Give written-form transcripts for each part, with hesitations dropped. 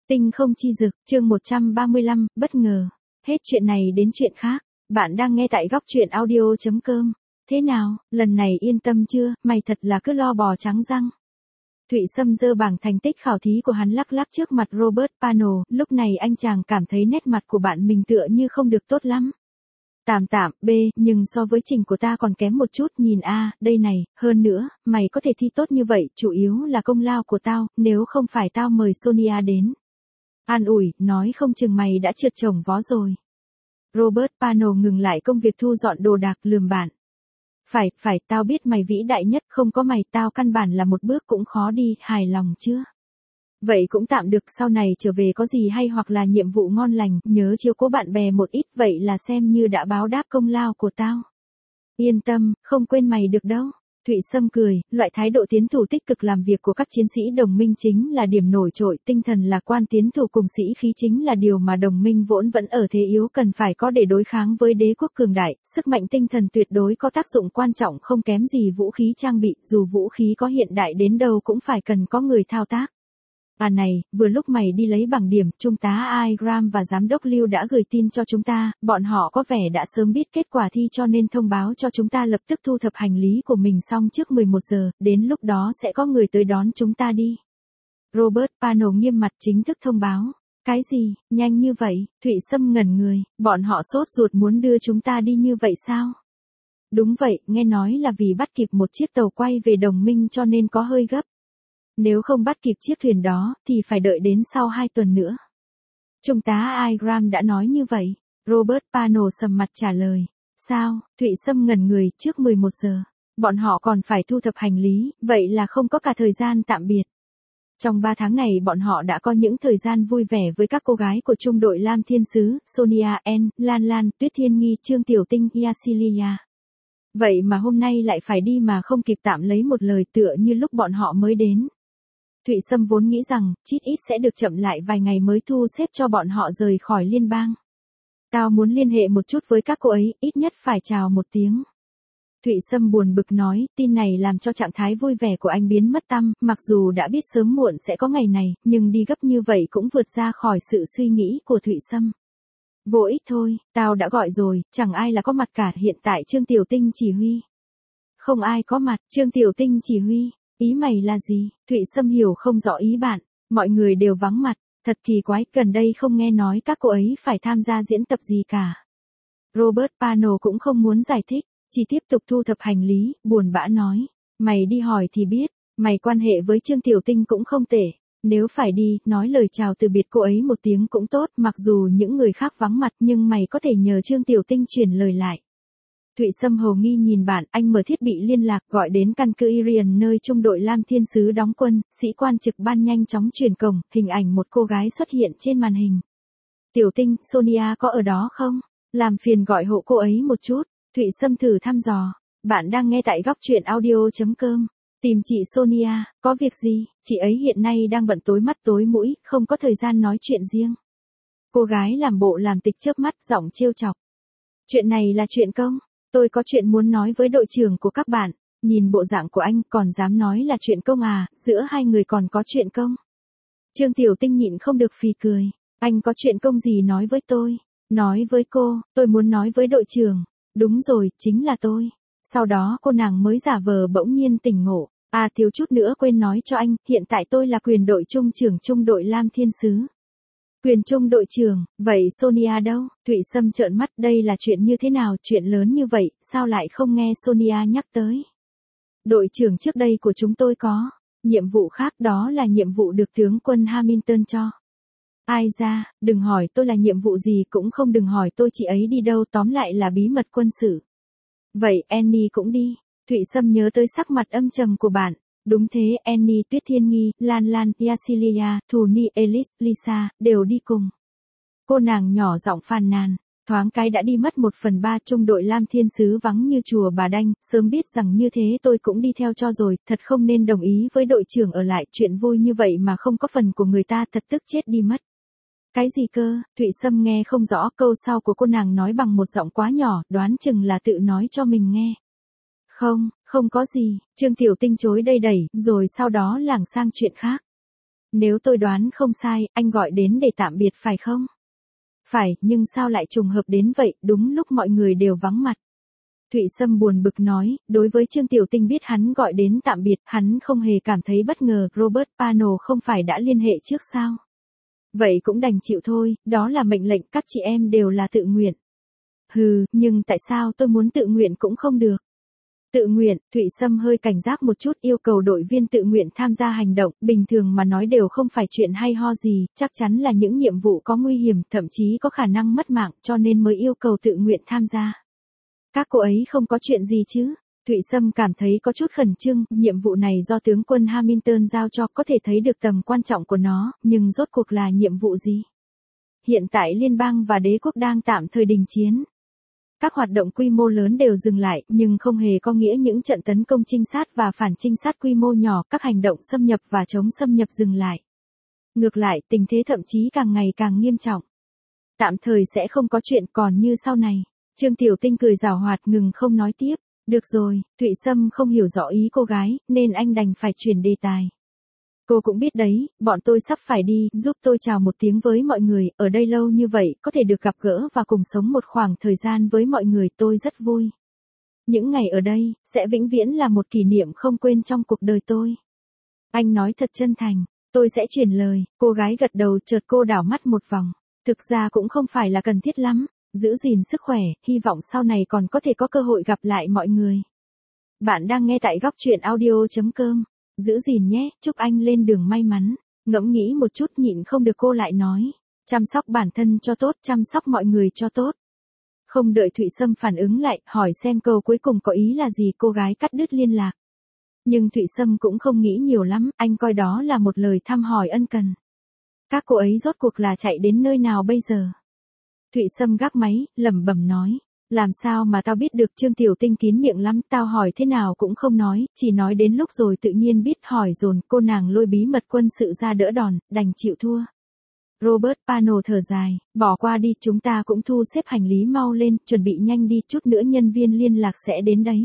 Tinh không chi dực, chương 135, bất ngờ. Hết chuyện này đến chuyện khác. Bạn đang nghe tại góc truyện audio.com. Thế nào, lần này yên tâm chưa, mày thật là cứ lo bò trắng răng. Thụy Sâm giơ bảng thành tích khảo thí của hắn lắc lắc trước mặt Robert Pano, lúc này anh chàng cảm thấy nét mặt của bạn mình tựa như không được tốt lắm. Tạm tạm, B, nhưng so với trình của ta còn kém một chút, nhìn A, đây này, hơn nữa, mày có thể thi tốt như vậy, chủ yếu là công lao của tao, nếu không phải tao mời Sonia đến. An ủi, nói không chừng mày đã trượt chồng vó rồi. Robert Pano ngừng lại công việc thu dọn đồ đạc lườm bạn. Phải, tao biết mày vĩ đại nhất, không có mày tao căn bản là một bước cũng khó đi, hài lòng chưa? Vậy cũng tạm được, sau này trở về có gì hay hoặc là nhiệm vụ ngon lành, nhớ chiếu cố bạn bè một ít, vậy là xem như đã báo đáp công lao của tao. Yên tâm, không quên mày được đâu. Thụy Sâm cười, loại thái độ tiến thủ tích cực làm việc của các chiến sĩ đồng minh chính là điểm nổi trội, tinh thần lạc quan tiến thủ cùng sĩ khí chính là điều mà đồng minh vốn vẫn ở thế yếu cần phải có để đối kháng với đế quốc cường đại, sức mạnh tinh thần tuyệt đối có tác dụng quan trọng không kém gì vũ khí trang bị, dù vũ khí có hiện đại đến đâu cũng phải cần có người thao tác. À này, vừa lúc mày đi lấy bảng điểm, Trung tá Igram và Giám đốc Lưu đã gửi tin cho chúng ta, bọn họ có vẻ đã sớm biết kết quả thi cho nên thông báo cho chúng ta lập tức thu thập hành lý của mình xong trước 11 giờ, đến lúc đó sẽ có người tới đón chúng ta đi. Robert Pano nghiêm mặt chính thức thông báo. Cái gì, nhanh như vậy, Thụy Sâm ngẩn người, bọn họ sốt ruột muốn đưa chúng ta đi như vậy sao? Đúng vậy, nghe nói là vì bắt kịp một chiếc tàu quay về đồng minh cho nên có hơi gấp. Nếu không bắt kịp chiếc thuyền đó, thì phải đợi đến sau 2 tuần nữa. Trung tá Igram đã nói như vậy. Robert Pano sầm mặt trả lời. Sao, Thụy Sâm ngẩn người, trước 11 giờ. Bọn họ còn phải thu thập hành lý, vậy là không có cả thời gian tạm biệt. Trong 3 tháng này bọn họ đã có những thời gian vui vẻ với các cô gái của trung đội Lam Thiên Sứ, Sonia, Lan Lan, Tuyết Thiên Nghi, Trương Tiểu Tinh, Yasilia. Vậy mà hôm nay lại phải đi mà không kịp tạm lấy một lời tựa như lúc bọn họ mới đến. Thụy Sâm vốn nghĩ rằng, chít ít sẽ được chậm lại vài ngày mới thu xếp cho bọn họ rời khỏi liên bang. Tao muốn liên hệ một chút với các cô ấy, ít nhất phải chào một tiếng. Thụy Sâm buồn bực nói, tin này làm cho trạng thái vui vẻ của anh biến mất tăm, mặc dù đã biết sớm muộn sẽ có ngày này, nhưng đi gấp như vậy cũng vượt ra khỏi sự suy nghĩ của Thụy Sâm. Vô ích thôi, tao đã gọi rồi, chẳng ai là có mặt cả, hiện tại Trương Tiểu Tinh chỉ huy. Không ai có mặt, Trương Tiểu Tinh chỉ huy. Ý mày là gì? Thụy Sâm hiểu không rõ ý bạn, mọi người đều vắng mặt, thật kỳ quái, gần đây không nghe nói các cô ấy phải tham gia diễn tập gì cả. Robert Pano cũng không muốn giải thích, chỉ tiếp tục thu thập hành lý, buồn bã nói, mày đi hỏi thì biết, mày quan hệ với Trương Tiểu Tinh cũng không tệ, nếu phải đi, nói lời chào từ biệt cô ấy một tiếng cũng tốt, mặc dù những người khác vắng mặt nhưng mày có thể nhờ Trương Tiểu Tinh truyền lời lại. Thụy Sâm hầu nghi nhìn bạn, anh mở thiết bị liên lạc gọi đến căn cứ Irian nơi trung đội Lam Thiên Sứ đóng quân, sĩ quan trực ban nhanh chóng truyền cổng, hình ảnh một cô gái xuất hiện trên màn hình. Tiểu Tinh, Sonia có ở đó không? Làm phiền gọi hộ cô ấy một chút. Thụy Sâm thử thăm dò. Bạn đang nghe tại góc truyện audio.com. Tìm chị Sonia, có việc gì? Chị ấy hiện nay đang bận tối mắt tối mũi, không có thời gian nói chuyện riêng. Cô gái làm bộ làm tịch chớp mắt, giọng trêu chọc. Chuyện này là chuyện công. Tôi có chuyện muốn nói với đội trưởng của các bạn, nhìn bộ dạng của anh còn dám nói là chuyện công à, giữa hai người còn có chuyện công. Trương Tiểu Tinh nhịn không được phì cười, anh có chuyện công gì nói với tôi, nói với cô, tôi muốn nói với đội trưởng, đúng rồi, chính là tôi. Sau đó cô nàng mới giả vờ bỗng nhiên tỉnh ngộ, à thiếu chút nữa quên nói cho anh, hiện tại tôi là quyền đội trung trưởng trung đội Lam Thiên Sứ. Quyền trung đội trưởng, vậy Sonia đâu? Thụy Sâm trợn mắt, đây là chuyện như thế nào, chuyện lớn như vậy, sao lại không nghe Sonia nhắc tới? Đội trưởng trước đây của chúng tôi có, nhiệm vụ khác, đó là nhiệm vụ được tướng quân Hamilton cho. Ai ra, đừng hỏi tôi là nhiệm vụ gì, cũng không đừng hỏi tôi chị ấy đi đâu, tóm lại là bí mật quân sự. Vậy Annie cũng đi. Thụy Sâm nhớ tới sắc mặt âm trầm của bạn. Đúng thế, Annie, Tuyết Thiên Nghi, Lan Lan, Yasilia, Thù Ni, Ellis, Lisa, đều đi cùng. Cô nàng nhỏ giọng phàn nàn, thoáng cái đã đi mất 1/3 trung đội Lam Thiên Sứ vắng như chùa bà đanh, sớm biết rằng như thế tôi cũng đi theo cho rồi, thật không nên đồng ý với đội trưởng ở lại, chuyện vui như vậy mà không có phần của người ta, thật tức chết đi mất. Cái gì cơ? Thụy Sâm nghe không rõ, câu sau của cô nàng nói bằng một giọng quá nhỏ, đoán chừng là tự nói cho mình nghe. Không có gì, Trương Tiểu Tinh chối đây đẩy, rồi sau đó lảng sang chuyện khác. Nếu tôi đoán không sai, anh gọi đến để tạm biệt phải không? Phải, nhưng sao lại trùng hợp đến vậy, đúng lúc mọi người đều vắng mặt. Thụy Sâm buồn bực nói, đối với Trương Tiểu Tinh biết hắn gọi đến tạm biệt, hắn không hề cảm thấy bất ngờ, Robert Pano không phải đã liên hệ trước sao? Vậy cũng đành chịu thôi, đó là mệnh lệnh, các chị em đều là tự nguyện. Hừ, nhưng tại sao tôi muốn tự nguyện cũng không được? Tự nguyện, Thụy Sâm hơi cảnh giác một chút, yêu cầu đội viên tự nguyện tham gia hành động, bình thường mà nói đều không phải chuyện hay ho gì, chắc chắn là những nhiệm vụ có nguy hiểm, thậm chí có khả năng mất mạng, cho nên mới yêu cầu tự nguyện tham gia. Các cô ấy không có chuyện gì chứ? Thụy Sâm cảm thấy có chút khẩn trương, nhiệm vụ này do tướng quân Hamilton giao cho, có thể thấy được tầm quan trọng của nó, nhưng rốt cuộc là nhiệm vụ gì? Hiện tại liên bang và đế quốc đang tạm thời đình chiến. Các hoạt động quy mô lớn đều dừng lại, nhưng không hề có nghĩa những trận tấn công trinh sát và phản trinh sát quy mô nhỏ, các hành động xâm nhập và chống xâm nhập dừng lại. Ngược lại, tình thế thậm chí càng ngày càng nghiêm trọng. Tạm thời sẽ không có chuyện còn như sau này. Trương Tiểu Tinh cười giảo hoạt ngừng không nói tiếp. Được rồi, Thụy Sâm không hiểu rõ ý cô gái, nên anh đành phải chuyển đề tài. Cô cũng biết đấy, bọn tôi sắp phải đi, giúp tôi chào một tiếng với mọi người, ở đây lâu như vậy, có thể được gặp gỡ và cùng sống một khoảng thời gian với mọi người tôi rất vui. Những ngày ở đây, sẽ vĩnh viễn là một kỷ niệm không quên trong cuộc đời tôi. Anh nói thật chân thành, tôi sẽ chuyển lời, cô gái gật đầu chợt cô đảo mắt một vòng. Thực ra cũng không phải là cần thiết lắm, giữ gìn sức khỏe, hy vọng sau này còn có thể có cơ hội gặp lại mọi người. Bạn đang nghe tại góc truyện audio.com. Giữ gìn nhé, chúc anh lên đường may mắn. Ngẫm nghĩ một chút nhịn không được cô lại nói. Chăm sóc bản thân cho tốt, chăm sóc mọi người cho tốt. Không đợi Thụy Sâm phản ứng lại, hỏi xem câu cuối cùng có ý là gì, cô gái cắt đứt liên lạc. Nhưng Thụy Sâm cũng không nghĩ nhiều lắm, anh coi đó là một lời thăm hỏi ân cần. Các cô ấy rốt cuộc là chạy đến nơi nào bây giờ? Thụy Sâm gác máy, lẩm bẩm nói. Làm sao mà tao biết được, Trương Tiểu Tinh kín miệng lắm, tao hỏi thế nào cũng không nói, chỉ nói đến lúc rồi tự nhiên biết, hỏi dồn, cô nàng lôi bí mật quân sự ra đỡ đòn, đành chịu thua. Robert Pano thở dài, bỏ qua đi, chúng ta cũng thu xếp hành lý mau lên, chuẩn bị nhanh đi, chút nữa nhân viên liên lạc sẽ đến đấy.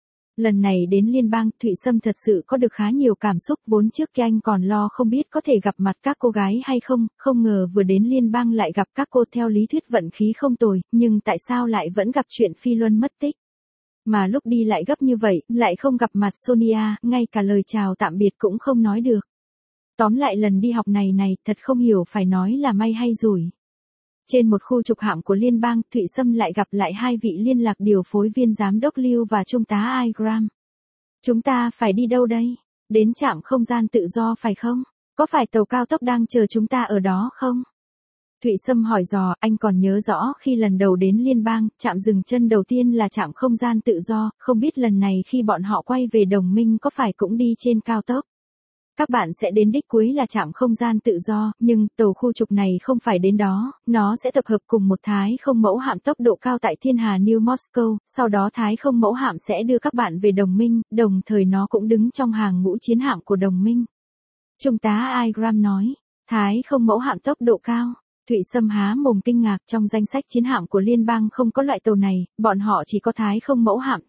Lần này đến liên bang, Thụy Sâm thật sự có được khá nhiều cảm xúc, vốn trước kia anh còn lo không biết có thể gặp mặt các cô gái hay không, không ngờ vừa đến liên bang lại gặp các cô, theo lý thuyết vận khí không tồi, nhưng tại sao lại vẫn gặp chuyện Phi Luân mất tích? Mà lúc đi lại gấp như vậy, lại không gặp mặt Sonia, ngay cả lời chào tạm biệt cũng không nói được. Tóm lại lần đi học này thật không hiểu phải nói là may hay rủi. Trên một khu trục hạm của liên bang, Thụy Sâm lại gặp lại hai vị liên lạc điều phối viên giám đốc Lưu và trung tá Igram. Chúng ta phải đi đâu đây? Đến trạm không gian tự do phải không? Có phải tàu cao tốc đang chờ chúng ta ở đó không? Thụy Sâm hỏi dò, anh còn nhớ rõ khi lần đầu đến liên bang, trạm dừng chân đầu tiên là trạm không gian tự do, không biết lần này khi bọn họ quay về đồng minh có phải cũng đi trên cao tốc? Các bạn sẽ đến đích cuối là trạm không gian tự do, nhưng tàu khu trục này không phải đến đó, nó sẽ tập hợp cùng một thái không mẫu hạm tốc độ cao tại thiên hà New Moscow, sau đó thái không mẫu hạm sẽ đưa các bạn về đồng minh, đồng thời nó cũng đứng trong hàng ngũ chiến hạm của đồng minh. Trung tá Igram nói, thái không mẫu hạm tốc độ cao. Thụy Sâm há mồm kinh ngạc, trong danh sách chiến hạm của liên bang không có loại tàu này, bọn họ chỉ có thái không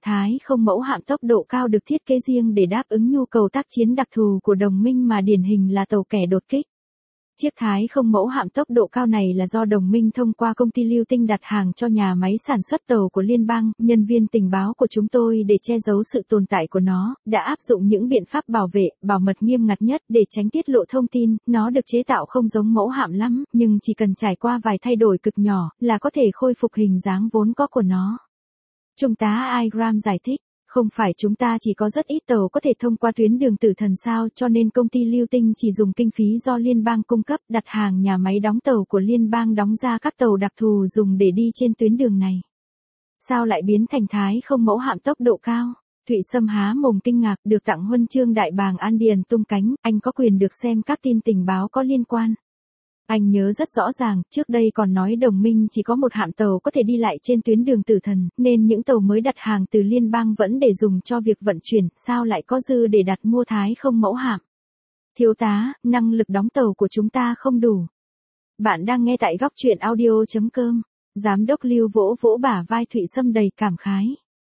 mẫu hạm tốc độ cao được thiết kế riêng để đáp ứng nhu cầu tác chiến đặc thù của đồng minh mà điển hình là tàu kẻ đột kích. Chiếc thái không mẫu hạm tốc độ cao này là do đồng minh thông qua công ty Lưu Tinh đặt hàng cho nhà máy sản xuất tàu của liên bang, nhân viên tình báo của chúng tôi để che giấu sự tồn tại của nó, đã áp dụng những biện pháp bảo vệ, bảo mật nghiêm ngặt nhất để tránh tiết lộ thông tin, nó được chế tạo không giống mẫu hạm lắm, nhưng chỉ cần trải qua vài thay đổi cực nhỏ, là có thể khôi phục hình dáng vốn có của nó. Trung tá Igram giải thích. Không phải chúng ta chỉ có rất ít tàu có thể thông qua tuyến đường tử thần sao, cho nên công ty Lưu Tinh chỉ dùng kinh phí do liên bang cung cấp, đặt hàng nhà máy đóng tàu của liên bang đóng ra các tàu đặc thù dùng để đi trên tuyến đường này. Sao lại biến thành thái không mẫu hạm tốc độ cao? Thụy Sâm há mồm kinh ngạc, được tặng huân chương đại bàng An Điền tung cánh, anh có quyền được xem các tin tình báo có liên quan. Anh nhớ rất rõ ràng, trước đây còn nói đồng minh chỉ có một hạm tàu có thể đi lại trên tuyến đường tử thần, nên những tàu mới đặt hàng từ liên bang vẫn để dùng cho việc vận chuyển, sao lại có dư để đặt mua thái không mẫu hạm? Thiếu tá, năng lực đóng tàu của chúng ta không đủ. Bạn đang nghe tại góc truyện audio.com. Giám đốc Lưu vỗ vỗ bả vai Thụy Sâm đầy cảm khái.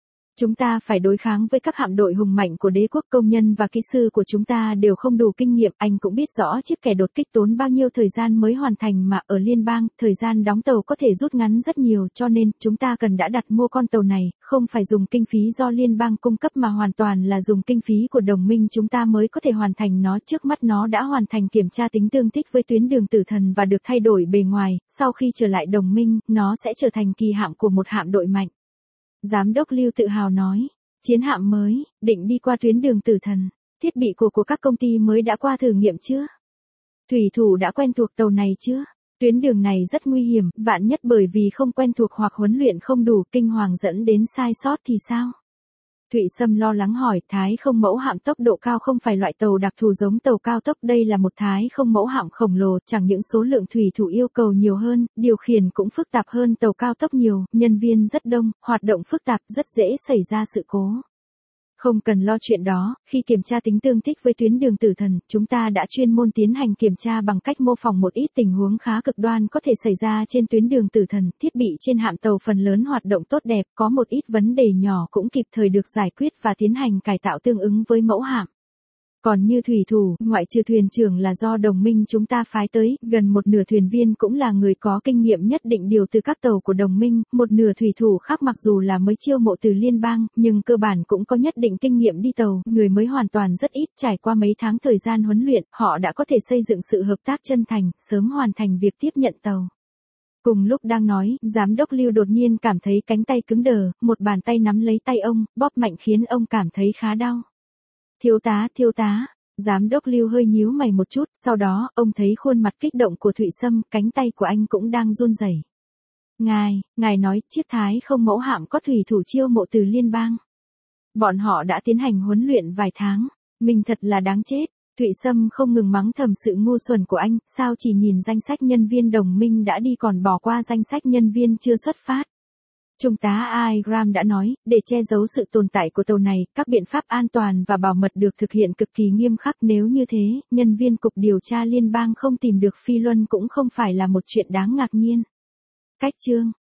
Chúng ta phải đối kháng với các hạm đội hùng mạnh của đế quốc, công nhân và kỹ sư của chúng ta đều không đủ kinh nghiệm. Anh cũng biết rõ chiếc kẻ đột kích tốn bao nhiêu thời gian mới hoàn thành, mà ở liên bang, thời gian đóng tàu có thể rút ngắn rất nhiều, cho nên chúng ta cần đã đặt mua con tàu này, không phải dùng kinh phí do liên bang cung cấp mà hoàn toàn là dùng kinh phí của đồng minh chúng ta mới có thể hoàn thành nó. Trước mắt nó đã hoàn thành kiểm tra tính tương thích với tuyến đường tử thần và được thay đổi bề ngoài, sau khi trở lại đồng minh, nó sẽ trở thành kỳ hạm của một hạm đội mạnh. Giám đốc Lưu tự hào nói, chiến hạm mới, định đi qua tuyến đường tử thần, thiết bị của các công ty mới đã qua thử nghiệm chưa? Thủy thủ đã quen thuộc tàu này chưa? Tuyến đường này rất nguy hiểm, vạn nhất bởi vì không quen thuộc hoặc huấn luyện không đủ, kinh hoàng dẫn đến sai sót thì sao? Thụy Sâm lo lắng hỏi, Thái không mẫu hạm tốc độ cao không phải loại tàu đặc thù giống tàu cao tốc, đây là một Thái không mẫu hạm khổng lồ, chẳng những số lượng thủy thủ yêu cầu nhiều hơn, điều khiển cũng phức tạp hơn tàu cao tốc nhiều, nhân viên rất đông, hoạt động phức tạp, rất dễ xảy ra sự cố. Không cần lo chuyện đó, khi kiểm tra tính tương thích với tuyến đường tử thần, chúng ta đã chuyên môn tiến hành kiểm tra bằng cách mô phỏng một ít tình huống khá cực đoan có thể xảy ra trên tuyến đường tử thần, thiết bị trên hạm tàu phần lớn hoạt động tốt đẹp, có một ít vấn đề nhỏ cũng kịp thời được giải quyết và tiến hành cải tạo tương ứng với mẫu hạm. Còn như thủy thủ, ngoại trừ thuyền trưởng là do đồng minh chúng ta phái tới, gần một nửa thuyền viên cũng là người có kinh nghiệm nhất định điều từ các tàu của đồng minh, một nửa thủy thủ khác mặc dù là mới chiêu mộ từ liên bang, nhưng cơ bản cũng có nhất định kinh nghiệm đi tàu, người mới hoàn toàn rất ít, trải qua mấy tháng thời gian huấn luyện, họ đã có thể xây dựng sự hợp tác chân thành, sớm hoàn thành việc tiếp nhận tàu. Cùng lúc đang nói, giám đốc Lưu đột nhiên cảm thấy cánh tay cứng đờ, một bàn tay nắm lấy tay ông, bóp mạnh khiến ông cảm thấy khá đau. Thiếu tá, giám đốc Lưu hơi nhíu mày một chút, sau đó, ông thấy khuôn mặt kích động của Thụy Sâm, cánh tay của anh cũng đang run rẩy. Ngài nói, chiếc Thái không mẫu hạm có thủy thủ chiêu mộ từ liên bang. Bọn họ đã tiến hành huấn luyện vài tháng, mình thật là đáng chết. Thụy Sâm không ngừng mắng thầm sự ngu xuẩn của anh, sao chỉ nhìn danh sách nhân viên đồng minh đã đi còn bỏ qua danh sách nhân viên chưa xuất phát. Trung tá Ai Graham đã nói, để che giấu sự tồn tại của tàu này, các biện pháp an toàn và bảo mật được thực hiện cực kỳ nghiêm khắc, nếu như thế, nhân viên cục điều tra liên bang không tìm được Phi Luân cũng không phải là một chuyện đáng ngạc nhiên. Cách chương